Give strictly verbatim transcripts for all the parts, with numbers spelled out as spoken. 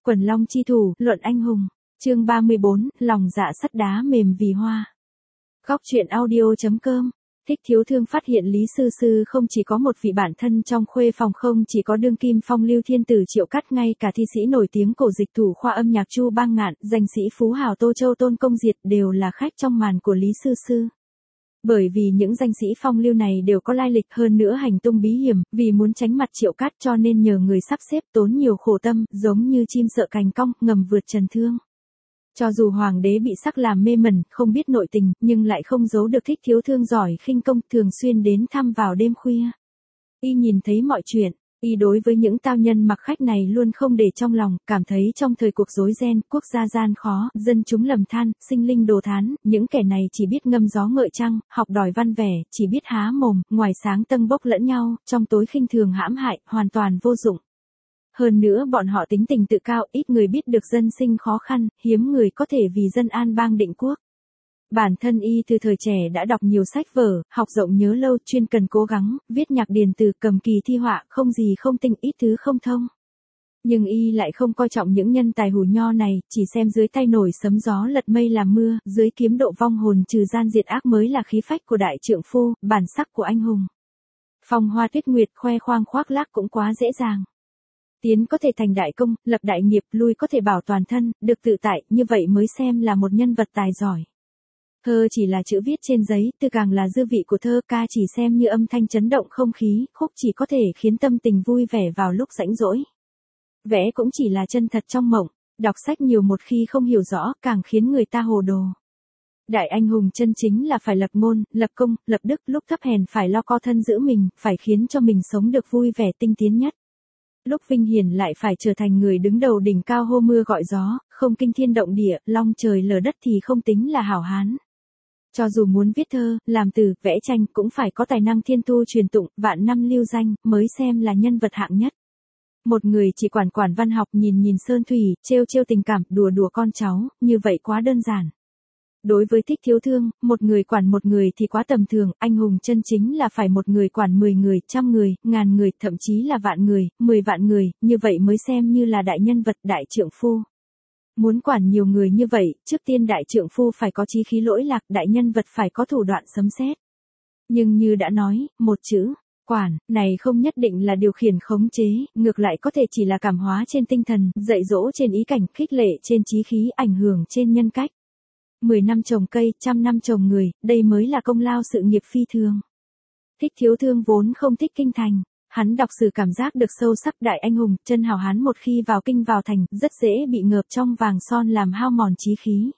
Quần long chi thủ, luận anh hùng. Chương ba mươi bốn, lòng dạ sắt đá mềm vì hoa. Góc truyện audio chấm com. Thích Thiếu Thương phát hiện Lý Sư Sư không chỉ có một vị bản thân trong khuê phòng, không chỉ có đương kim phong lưu thiên tử Triệu Cắt, ngay cả thi sĩ nổi tiếng cổ dịch thủ khoa âm nhạc Chu Bang Ngạn, danh sĩ phú hào Tô Châu Tôn Công Diệt đều là khách trong màn của Lý Sư Sư. Bởi vì những danh sĩ phong lưu này đều có lai lịch, hơn nữa hành tung bí hiểm, vì muốn tránh mặt Triệu Cắt cho nên nhờ người sắp xếp, tốn nhiều khổ tâm, giống như chim sợ cành cong, ngầm vượt trần thương. Cho dù hoàng đế bị sắc làm mê mẩn, không biết nội tình, nhưng lại không giấu được Thích Thiếu Thương giỏi khinh công, thường xuyên đến thăm vào đêm khuya. Y nhìn thấy mọi chuyện, y đối với những tao nhân mặc khách này luôn không để trong lòng, cảm thấy trong thời cuộc rối ren, quốc gia gian khó, dân chúng lầm than, sinh linh đồ thán, những kẻ này chỉ biết ngâm gió ngợi trăng, học đòi văn vẻ, chỉ biết há mồm, ngoài sáng tâng bốc lẫn nhau, trong tối khinh thường hãm hại, hoàn toàn vô dụng. Hơn nữa bọn họ tính tình tự cao, ít người biết được dân sinh khó khăn, hiếm người có thể vì dân an bang định quốc. Bản thân y từ thời trẻ đã đọc nhiều sách vở, học rộng nhớ lâu, chuyên cần cố gắng, viết nhạc điền từ, cầm kỳ thi họa, không gì không tinh, ít thứ không thông. Nhưng y lại không coi trọng những nhân tài hủ nho này, chỉ xem dưới tay nổi sấm gió lật mây làm mưa, dưới kiếm độ vong hồn trừ gian diệt ác mới là khí phách của đại trượng phu, bản sắc của anh hùng. Phong hoa tuyết nguyệt, khoe khoang khoác lác cũng quá dễ dàng. Tiến có thể thành đại công, lập đại nghiệp, lui có thể bảo toàn thân, được tự tại, như vậy mới xem là một nhân vật tài giỏi. Thơ chỉ là chữ viết trên giấy, từ càng là dư vị của thơ, ca chỉ xem như âm thanh chấn động không khí, khúc chỉ có thể khiến tâm tình vui vẻ vào lúc rãnh rỗi. Vẽ cũng chỉ là chân thật trong mộng, đọc sách nhiều một khi không hiểu rõ, càng khiến người ta hồ đồ. Đại anh hùng chân chính là phải lập ngôn, lập công, lập đức, lúc thấp hèn phải lo co thân giữ mình, phải khiến cho mình sống được vui vẻ tinh tiến nhất. Lúc vinh hiển lại phải trở thành người đứng đầu đỉnh cao hô mưa gọi gió, không kinh thiên động địa, long trời lở đất thì không tính là hảo hán. Cho dù muốn viết thơ, làm từ, vẽ tranh cũng phải có tài năng thiên thu truyền tụng, vạn năm lưu danh, mới xem là nhân vật hạng nhất. Một người chỉ quản quản văn học, nhìn nhìn sơn thủy, trêu trêu tình cảm, đùa đùa con cháu, như vậy quá đơn giản. Đối với Thích Thiếu Thương, một người quản một người thì quá tầm thường, anh hùng chân chính là phải một người quản mười người, trăm người, ngàn người, thậm chí là vạn người, mười vạn người, như vậy mới xem như là đại nhân vật, đại trượng phu. Muốn quản nhiều người như vậy, trước tiên đại trượng phu phải có chí khí lỗi lạc, đại nhân vật phải có thủ đoạn sấm sét. Nhưng như đã nói, một chữ, quản, này không nhất định là điều khiển khống chế, ngược lại có thể chỉ là cảm hóa trên tinh thần, dạy dỗ trên ý cảnh, khích lệ trên chí khí, ảnh hưởng trên nhân cách. Mười năm trồng cây, trăm năm trồng người, đây mới là công lao sự nghiệp phi thường. Thích Thiếu Thương vốn không thích kinh thành, hắn đọc sử cảm giác được sâu sắc đại anh hùng, chân hào hán một khi vào kinh vào thành, rất dễ bị ngợp trong vàng son làm hao mòn chí khí.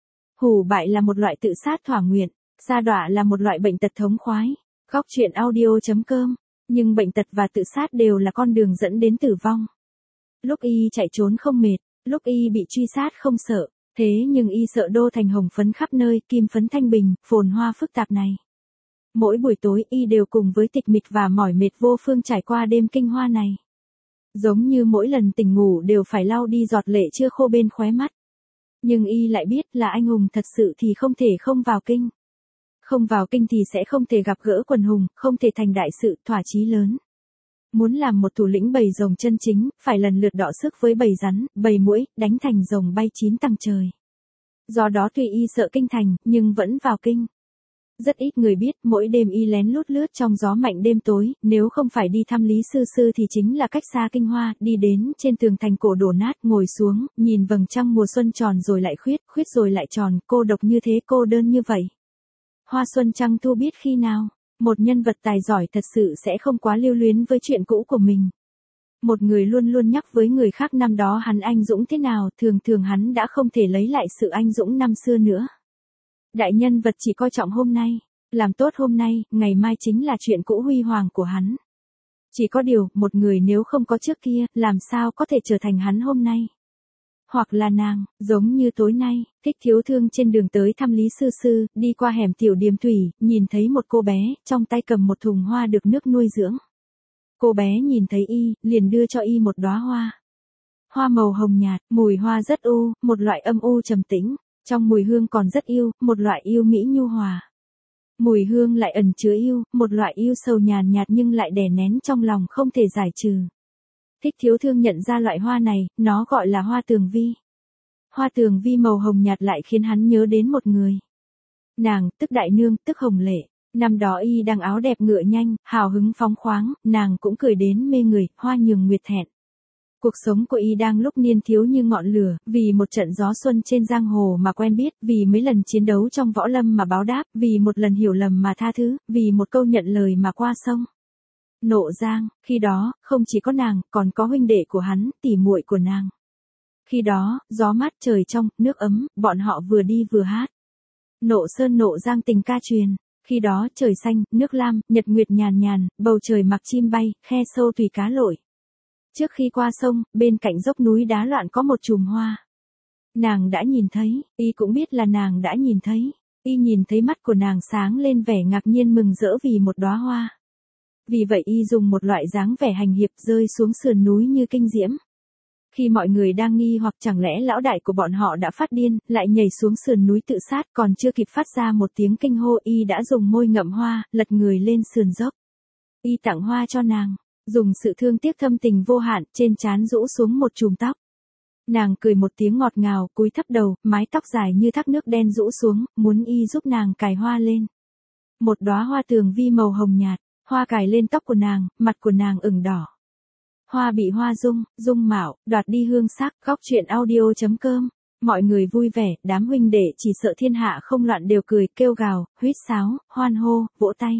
Hủ bại là một loại tự sát thỏa nguyện, sa đọa là một loại bệnh tật thống khoái. Góc truyện audio chấm com. Nhưng bệnh tật và tự sát đều là con đường dẫn đến tử vong. Lúc y chạy trốn không mệt, lúc y bị truy sát không sợ. Thế nhưng y sợ đô thành hồng phấn khắp nơi, kim phấn thanh bình, phồn hoa phức tạp này. Mỗi buổi tối y đều cùng với tịch mịch và mỏi mệt vô phương trải qua đêm kinh hoa này. Giống như mỗi lần tỉnh ngủ đều phải lau đi giọt lệ chưa khô bên khóe mắt. Nhưng y lại biết là anh hùng thật sự thì không thể không vào kinh. Không vào kinh thì sẽ không thể gặp gỡ quần hùng, không thể thành đại sự, thỏa chí lớn. Muốn làm một thủ lĩnh bầy rồng chân chính, phải lần lượt đọ sức với bầy rắn, bầy muỗi, đánh thành rồng bay chín tầng trời. Do đó tuy y sợ kinh thành, nhưng vẫn vào kinh. Rất ít người biết, mỗi đêm y lén lút lướt trong gió mạnh đêm tối, nếu không phải đi thăm Lý Sư Sư thì chính là cách xa kinh hoa, đi đến trên tường thành cổ đổ nát, ngồi xuống, nhìn vầng trăng mùa xuân tròn rồi lại khuyết, khuyết rồi lại tròn, cô độc như thế, cô đơn như vậy. Hoa xuân trăng thu biết khi nào. Một nhân vật tài giỏi thật sự sẽ không quá lưu luyến với chuyện cũ của mình. Một người luôn luôn nhắc với người khác năm đó hắn anh dũng thế nào, thường thường hắn đã không thể lấy lại sự anh dũng năm xưa nữa. Đại nhân vật chỉ coi trọng hôm nay, làm tốt hôm nay, ngày mai chính là chuyện cũ huy hoàng của hắn. Chỉ có điều, một người nếu không có trước kia, làm sao có thể trở thành hắn hôm nay. Hoặc là nàng, giống như tối nay, Thích Thiếu Thương trên đường tới thăm Lý Sư Sư, đi qua hẻm tiểu điềm thủy, nhìn thấy một cô bé, trong tay cầm một thùng hoa được nước nuôi dưỡng. Cô bé nhìn thấy y, liền đưa cho y một đóa hoa. Hoa màu hồng nhạt, mùi hoa rất u, một loại âm u trầm tĩnh, trong mùi hương còn rất yêu, một loại yêu mỹ nhu hòa. Mùi hương lại ẩn chứa yêu, một loại yêu sầu nhàn nhạt nhưng lại đè nén trong lòng không thể giải trừ. Thích Thiếu Thương nhận ra loại hoa này, nó gọi là hoa tường vi. Hoa tường vi màu hồng nhạt lại khiến hắn nhớ đến một người. Nàng, tức đại nương, tức Hồng Lệ. Năm đó y đang áo đẹp ngựa nhanh, hào hứng phóng khoáng, nàng cũng cười đến mê người, hoa nhường nguyệt thẹn. Cuộc sống của y đang lúc niên thiếu như ngọn lửa, vì một trận gió xuân trên giang hồ mà quen biết, vì mấy lần chiến đấu trong võ lâm mà báo đáp, vì một lần hiểu lầm mà tha thứ, vì một câu nhận lời mà qua sông. Nộ Giang, khi đó, không chỉ có nàng, còn có huynh đệ của hắn, tỉ muội của nàng. Khi đó, gió mát trời trong, nước ấm, bọn họ vừa đi vừa hát. Nộ Sơn Nộ Giang tình ca truyền. Khi đó trời xanh, nước lam, nhật nguyệt nhàn nhàn, bầu trời mặc chim bay, khe sâu tùy cá lội. Trước khi qua sông, bên cạnh dốc núi đá loạn có một chùm hoa. Nàng đã nhìn thấy, y cũng biết là nàng đã nhìn thấy. Y nhìn thấy mắt của nàng sáng lên vẻ ngạc nhiên mừng rỡ vì một đóa hoa. Vì vậy y dùng một loại dáng vẻ hành hiệp rơi xuống sườn núi như kinh diễm. Khi mọi người đang nghi hoặc chẳng lẽ lão đại của bọn họ đã phát điên, lại nhảy xuống sườn núi tự sát, còn chưa kịp phát ra một tiếng kinh hô, y đã dùng môi ngậm hoa, lật người lên sườn dốc. Y tặng hoa cho nàng, dùng sự thương tiếc thâm tình vô hạn, trên trán rũ xuống một chùm tóc. Nàng cười một tiếng ngọt ngào, cúi thấp đầu, mái tóc dài như thác nước đen rũ xuống, muốn y giúp nàng cài hoa lên. Một đóa hoa tường vi màu hồng nhạt, hoa cài lên tóc của nàng, mặt của nàng ửng đỏ. Hoa bị hoa dung, dung mạo, đoạt đi hương sắc, góc truyện audio chấm com. Mọi người vui vẻ, đám huynh đệ chỉ sợ thiên hạ không loạn đều cười, kêu gào, huýt sáo, hoan hô, vỗ tay.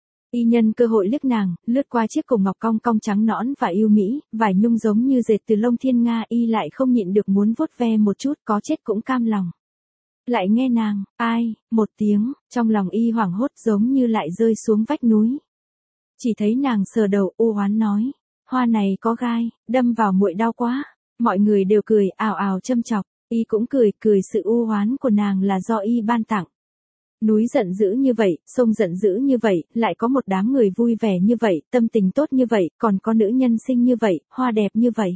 Y nhân cơ hội liếc nàng, lướt qua chiếc cổ ngọc cong cong trắng nõn và yêu mỹ, vải nhung giống như dệt từ lông thiên nga, y lại không nhịn được muốn vuốt ve một chút, có chết cũng cam lòng. Lại nghe nàng, ai, một tiếng, trong lòng y hoảng hốt giống như lại rơi xuống vách núi. Chỉ thấy nàng sờ đầu, u oán nói. Hoa này có gai, đâm vào muội đau quá. Mọi người đều cười, ào ào châm chọc. Y cũng cười, cười sự u oán của nàng là do y ban tặng. Núi giận dữ như vậy, sông giận dữ như vậy, lại có một đám người vui vẻ như vậy, tâm tình tốt như vậy, còn có nữ nhân xinh như vậy, hoa đẹp như vậy.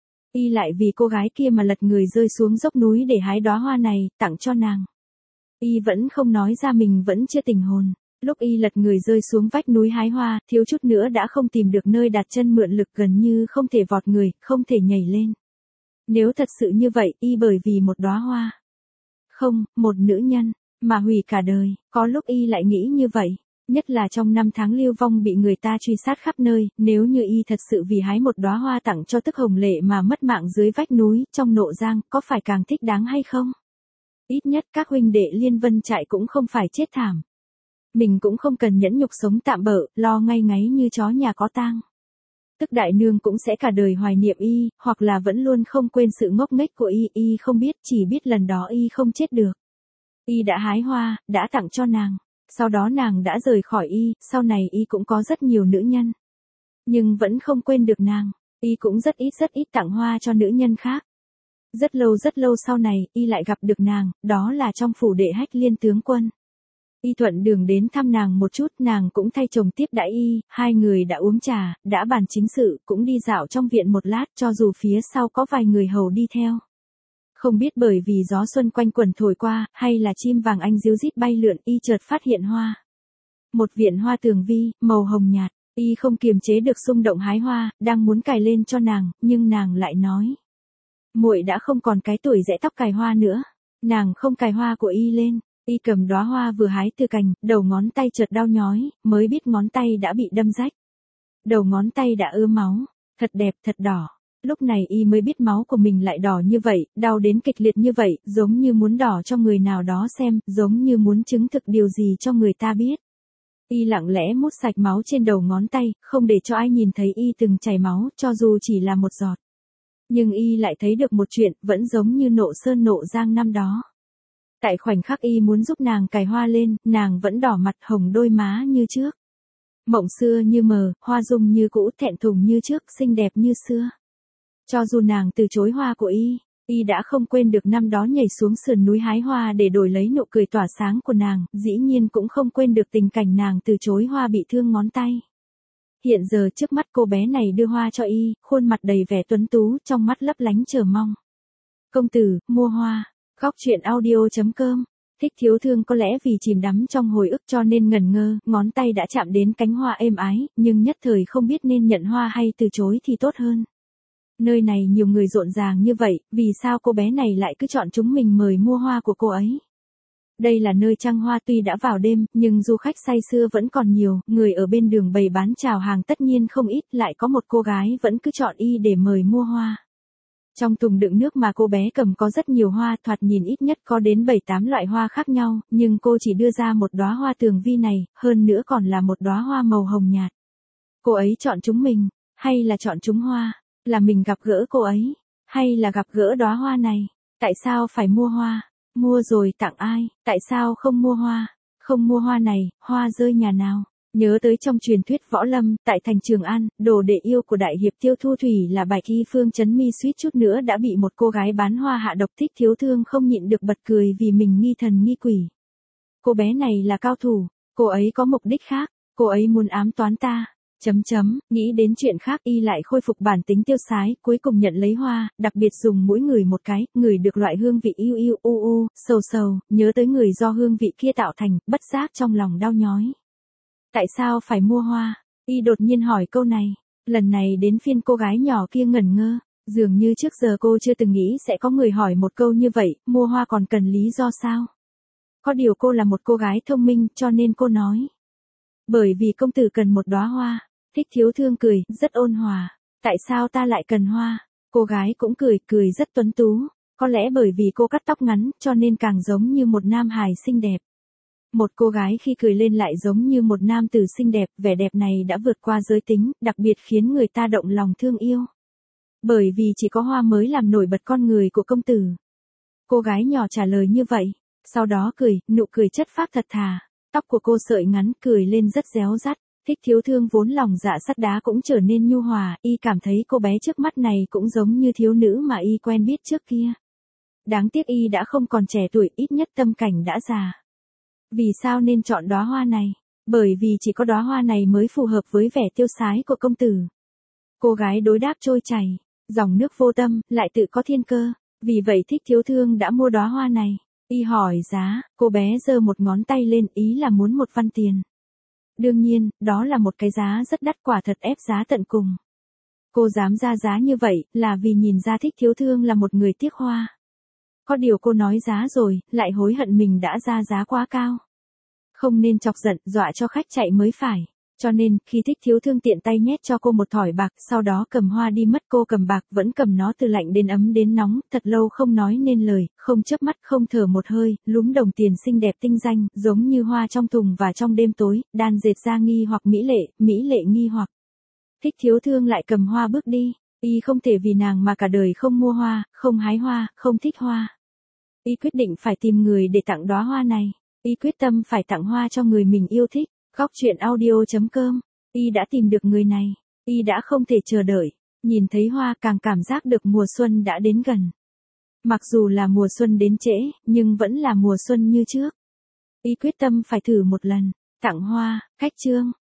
Y lại vì cô gái kia mà lật người rơi xuống dốc núi để hái đóa hoa này, tặng cho nàng. Y vẫn không nói ra mình vẫn chưa tình hồn. Lúc y lật người rơi xuống vách núi hái hoa, thiếu chút nữa đã không tìm được nơi đặt chân, mượn lực gần như không thể vọt người, không thể nhảy lên. Nếu thật sự như vậy, y bởi vì một đóa hoa, không, một nữ nhân, mà hủy cả đời, có lúc y lại nghĩ như vậy. Nhất là trong năm tháng lưu vong bị người ta truy sát khắp nơi, nếu như y thật sự vì hái một đóa hoa tặng cho Tức Hồng Lệ mà mất mạng dưới vách núi, trong Nộ Giang, có phải càng thích đáng hay không? Ít nhất các huynh đệ Liên Vân Trại cũng không phải chết thảm. Mình cũng không cần nhẫn nhục sống tạm bợ, lo ngay ngáy như chó nhà có tang. Tức đại nương cũng sẽ cả đời hoài niệm y, hoặc là vẫn luôn không quên sự ngốc nghếch của y, y không biết, chỉ biết lần đó y không chết được. Y đã hái hoa, đã tặng cho nàng. Sau đó nàng đã rời khỏi y, sau này y cũng có rất nhiều nữ nhân. Nhưng vẫn không quên được nàng, y cũng rất ít rất ít tặng hoa cho nữ nhân khác. Rất lâu rất lâu sau này, y lại gặp được nàng, đó là trong phủ Đệ Hách Liên tướng quân. Y thuận đường đến thăm nàng một chút, nàng cũng thay chồng tiếp đãi y, hai người đã uống trà, đã bàn chính sự, cũng đi dạo trong viện một lát, cho dù phía sau có vài người hầu đi theo. Không biết bởi vì gió xuân quanh quần thổi qua, hay là chim vàng anh ríu rít bay lượn, y chợt phát hiện hoa. Một viện hoa tường vi, màu hồng nhạt, y không kiềm chế được xung động hái hoa, đang muốn cài lên cho nàng, nhưng nàng lại nói. Muội đã không còn cái tuổi rẽ tóc cài hoa nữa. Nàng không cài hoa của y lên. Y cầm đóa hoa vừa hái từ cành, đầu ngón tay chợt đau nhói, mới biết ngón tay đã bị đâm rách. Đầu ngón tay đã ứa máu, thật đẹp, thật đỏ. Lúc này y mới biết máu của mình lại đỏ như vậy, đau đến kịch liệt như vậy, giống như muốn đỏ cho người nào đó xem, giống như muốn chứng thực điều gì cho người ta biết. Y lặng lẽ mút sạch máu trên đầu ngón tay, không để cho ai nhìn thấy y từng chảy máu, cho dù chỉ là một giọt. Nhưng y lại thấy được một chuyện, vẫn giống như Nộ Sơn Nộ Giang năm đó. Tại khoảnh khắc y muốn giúp nàng cài hoa lên, nàng vẫn đỏ mặt hồng đôi má như trước. Mộng xưa như mờ, hoa dung như cũ, thẹn thùng như trước, xinh đẹp như xưa. Cho dù nàng từ chối hoa của y, y đã không quên được năm đó nhảy xuống sườn núi hái hoa để đổi lấy nụ cười tỏa sáng của nàng, dĩ nhiên cũng không quên được tình cảnh nàng từ chối hoa bị thương ngón tay. Hiện giờ trước mắt cô bé này đưa hoa cho y, khuôn mặt đầy vẻ tuấn tú, trong mắt lấp lánh chờ mong. Công tử, mua hoa. Góc truyện audio chấm com. Thích Thiếu Thương có lẽ vì chìm đắm trong hồi ức cho nên ngẩn ngơ, ngón tay đã chạm đến cánh hoa êm ái, nhưng nhất thời không biết nên nhận hoa hay từ chối thì tốt hơn. Nơi này nhiều người rộn ràng như vậy, vì sao cô bé này lại cứ chọn chúng mình mời mua hoa của cô ấy? Đây là nơi trăng hoa, tuy đã vào đêm, nhưng du khách say sưa vẫn còn nhiều, người ở bên đường bày bán chào hàng tất nhiên không ít, lại có một cô gái vẫn cứ chọn y để mời mua hoa. Trong thùng đựng nước mà cô bé cầm có rất nhiều hoa, thoạt nhìn ít nhất có đến bảy tám loại hoa khác nhau, nhưng cô chỉ đưa ra một đóa hoa tường vi này, hơn nữa còn là một đóa hoa màu hồng nhạt. Cô ấy chọn chúng mình, hay là chọn chúng hoa? Là mình gặp gỡ cô ấy, hay là gặp gỡ đóa hoa này? Tại sao phải mua hoa? Mua rồi tặng ai? Tại sao không mua hoa? Không mua hoa này, hoa rơi nhà nào? Nhớ tới trong truyền thuyết võ lâm, tại thành Trường An, đồ đệ yêu của đại hiệp Tiêu Thu Thủy là Bạch Y Phương Chấn Mi suýt chút nữa đã bị một cô gái bán hoa hạ độc. Thích Thiếu Thương không nhịn được bật cười vì mình nghi thần nghi quỷ. Cô bé này là cao thủ, cô ấy có mục đích khác, cô ấy muốn ám toán ta. Chấm chấm, nghĩ đến chuyện khác y lại khôi phục bản tính tiêu sái, cuối cùng nhận lấy hoa, đặc biệt dùng mũi ngửi một cái, ngửi được loại hương vị yêu yêu u u, sầu sầu, nhớ tới người do hương vị kia tạo thành, bất giác trong lòng đau nhói. Tại sao phải mua hoa? Y đột nhiên hỏi câu này, lần này đến phiên cô gái nhỏ kia ngẩn ngơ, dường như trước giờ cô chưa từng nghĩ sẽ có người hỏi một câu như vậy, mua hoa còn cần lý do sao? Có điều cô là một cô gái thông minh cho nên cô nói. Bởi vì công tử cần một đóa hoa. Thích Thiếu Thương cười, rất ôn hòa. Tại sao ta lại cần hoa? Cô gái cũng cười, cười rất tuấn tú. Có lẽ bởi vì cô cắt tóc ngắn, cho nên càng giống như một nam hài xinh đẹp. Một cô gái khi cười lên lại giống như một nam tử xinh đẹp, vẻ đẹp này đã vượt qua giới tính, đặc biệt khiến người ta động lòng thương yêu. Bởi vì chỉ có hoa mới làm nổi bật con người của công tử. Cô gái nhỏ trả lời như vậy, sau đó cười, nụ cười chất phác thật thà. Tóc của cô sợi ngắn, cười lên rất réo rắt. Thích Thiếu Thương vốn lòng dạ sắt đá cũng trở nên nhu hòa, y cảm thấy cô bé trước mắt này cũng giống như thiếu nữ mà y quen biết trước kia. Đáng tiếc y đã không còn trẻ tuổi, ít nhất tâm cảnh đã già. Vì sao nên chọn đóa hoa này? Bởi vì chỉ có đóa hoa này mới phù hợp với vẻ tiêu sái của công tử. Cô gái đối đáp trôi chảy, dòng nước vô tâm, lại tự có thiên cơ. Vì vậy Thích Thiếu Thương đã mua đóa hoa này. Y hỏi giá, cô bé giơ một ngón tay lên, ý là muốn một văn tiền. Đương nhiên, đó là một cái giá rất đắt, quả thật ép giá tận cùng. Cô dám ra giá như vậy, là vì nhìn ra Thích Thiếu Thương là một người tiếc hoa. Có điều cô nói giá rồi, lại hối hận mình đã ra giá quá cao. Không nên chọc giận, dọa cho khách chạy mới phải. Cho nên, khi Thích Thiếu Thương tiện tay nhét cho cô một thỏi bạc, sau đó cầm hoa đi mất, cô cầm bạc vẫn cầm nó từ lạnh đến ấm đến nóng, thật lâu không nói nên lời, không chớp mắt, không thở một hơi, lúm đồng tiền xinh đẹp tinh danh, giống như hoa trong thùng và trong đêm tối, đan dệt ra nghi hoặc mỹ lệ, mỹ lệ nghi hoặc. Thích Thiếu Thương lại cầm hoa bước đi, y không thể vì nàng mà cả đời không mua hoa, không hái hoa, không thích hoa. Y quyết định phải tìm người để tặng đóa hoa này, y quyết tâm phải tặng hoa cho người mình yêu thích. Góc truyện audio chấm com, y đã tìm được người này, y đã không thể chờ đợi, nhìn thấy hoa càng cảm giác được mùa xuân đã đến gần. Mặc dù là mùa xuân đến trễ, nhưng vẫn là mùa xuân như trước. Y quyết tâm phải thử một lần, tặng hoa, khách trương.